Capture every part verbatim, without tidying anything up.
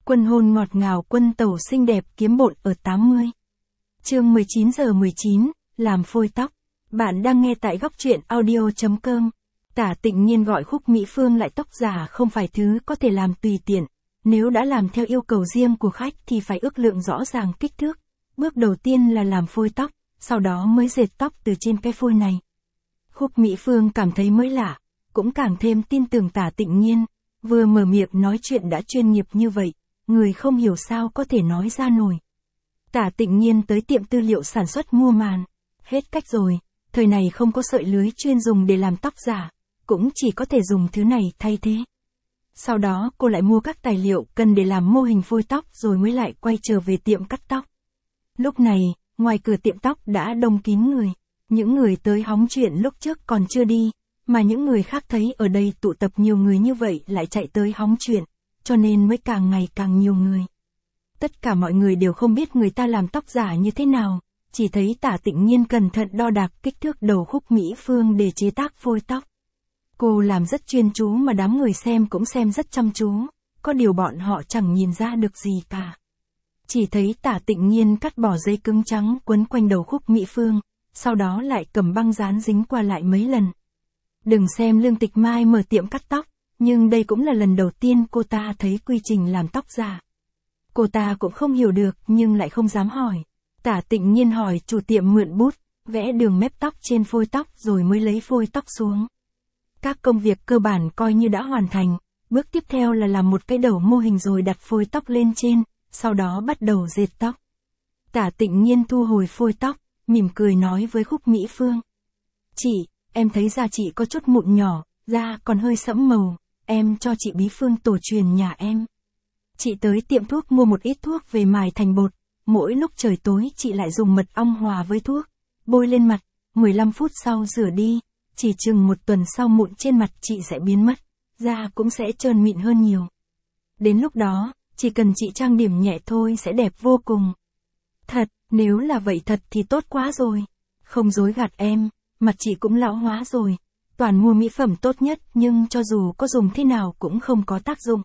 Quân hôn ngọt ngào, quân tẩu xinh đẹp kiếm bộn ở tám mươi. Chương mười chín giờ mười chín, làm phôi tóc. Bạn đang nghe tại góc truyện audio chấm com. Tả Tịnh Nhiên gọi Khúc Mỹ Phương lại tóc giả không phải thứ có thể làm tùy tiện. Nếu đã làm theo yêu cầu riêng của khách thì phải ước lượng rõ ràng kích thước. Bước đầu tiên là làm phôi tóc, sau đó mới dệt tóc từ trên cái phôi này. Khúc Mỹ Phương cảm thấy mới lạ, cũng càng thêm tin tưởng Tả Tịnh Nhiên. Vừa mở miệng nói chuyện đã chuyên nghiệp như vậy, người không hiểu sao có thể nói ra nổi. Tả Tịnh Nhiên tới tiệm tư liệu sản xuất mua màn. Hết cách rồi, thời này không có sợi lưới chuyên dùng để làm tóc giả, cũng chỉ có thể dùng thứ này thay thế. Sau đó cô lại mua các tài liệu cần để làm mô hình phôi tóc rồi mới lại quay trở về tiệm cắt tóc. Lúc này, ngoài cửa tiệm tóc đã đông kín người. Những người tới hóng chuyện lúc trước còn chưa đi, mà những người khác thấy ở đây tụ tập nhiều người như vậy lại chạy tới hóng chuyện, cho nên mới càng ngày càng nhiều người. Tất cả mọi người đều không biết người ta làm tóc giả như thế nào, chỉ thấy Tả Tịnh Nhiên cẩn thận đo đạc kích thước đầu Khúc Mỹ Phương để chế tác phôi tóc. Cô làm rất chuyên chú mà đám người xem cũng xem rất chăm chú, có điều bọn họ chẳng nhìn ra được gì cả. Chỉ thấy Tả Tịnh Nhiên cắt bỏ giấy cứng trắng quấn quanh đầu Khúc Mỹ Phương, sau đó lại cầm băng dán dính qua lại mấy lần. Đừng xem Lương Tịch Mai mở tiệm cắt tóc, nhưng đây cũng là lần đầu tiên cô ta thấy quy trình làm tóc giả. Cô ta cũng không hiểu được nhưng lại không dám hỏi. Tả Tịnh Nhiên hỏi chủ tiệm mượn bút, vẽ đường mép tóc trên phôi tóc rồi mới lấy phôi tóc xuống. Các công việc cơ bản coi như đã hoàn thành, bước tiếp theo là làm một cái đầu mô hình rồi đặt phôi tóc lên trên, sau đó bắt đầu dệt tóc. Tả Tịnh Nhiên thu hồi phôi tóc, mỉm cười nói với Khúc Mỹ Phương. Chị, em thấy da chị có chút mụn nhỏ, da còn hơi sẫm màu, em cho chị bí phương tổ truyền nhà em. Chị tới tiệm thuốc mua một ít thuốc về mài thành bột, mỗi lúc trời tối chị lại dùng mật ong hòa với thuốc, bôi lên mặt, mười lăm phút sau rửa đi, chỉ chừng một tuần sau mụn trên mặt chị sẽ biến mất, da cũng sẽ trơn mịn hơn nhiều. Đến lúc đó, chỉ cần chị trang điểm nhẹ thôi sẽ đẹp vô cùng. Thật, nếu là vậy thật thì tốt quá rồi. Không dối gạt em, mặt chị cũng lão hóa rồi, toàn mua mỹ phẩm tốt nhất nhưng cho dù có dùng thế nào cũng không có tác dụng.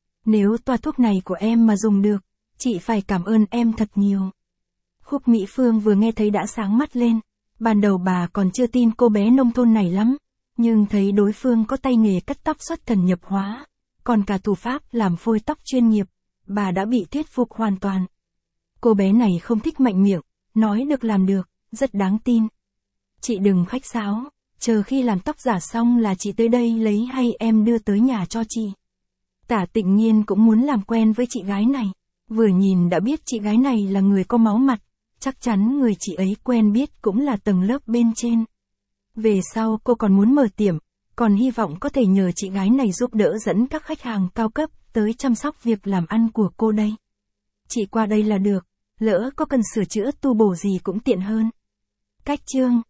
Nếu toa thuốc này của em mà dùng được, chị phải cảm ơn em thật nhiều. Khúc Mỹ Phương vừa nghe thấy đã sáng mắt lên. Ban đầu bà còn chưa tin cô bé nông thôn này lắm, nhưng thấy đối phương có tay nghề cắt tóc xuất thần nhập hóa, còn cả thủ pháp làm phôi tóc chuyên nghiệp, bà đã bị thuyết phục hoàn toàn. Cô bé này không thích mạnh miệng, nói được làm được, rất đáng tin. Chị đừng khách sáo, chờ khi làm tóc giả xong là chị tới đây lấy hay em đưa tới nhà cho chị. Tả Tịnh Nhiên cũng muốn làm quen với chị gái này, vừa nhìn đã biết chị gái này là người có máu mặt, chắc chắn người chị ấy quen biết cũng là tầng lớp bên trên. Về sau cô còn muốn mở tiệm, còn hy vọng có thể nhờ chị gái này giúp đỡ dẫn các khách hàng cao cấp tới chăm sóc việc làm ăn của cô đây. Chị qua đây là được, lỡ có cần sửa chữa tu bổ gì cũng tiện hơn. Cách chương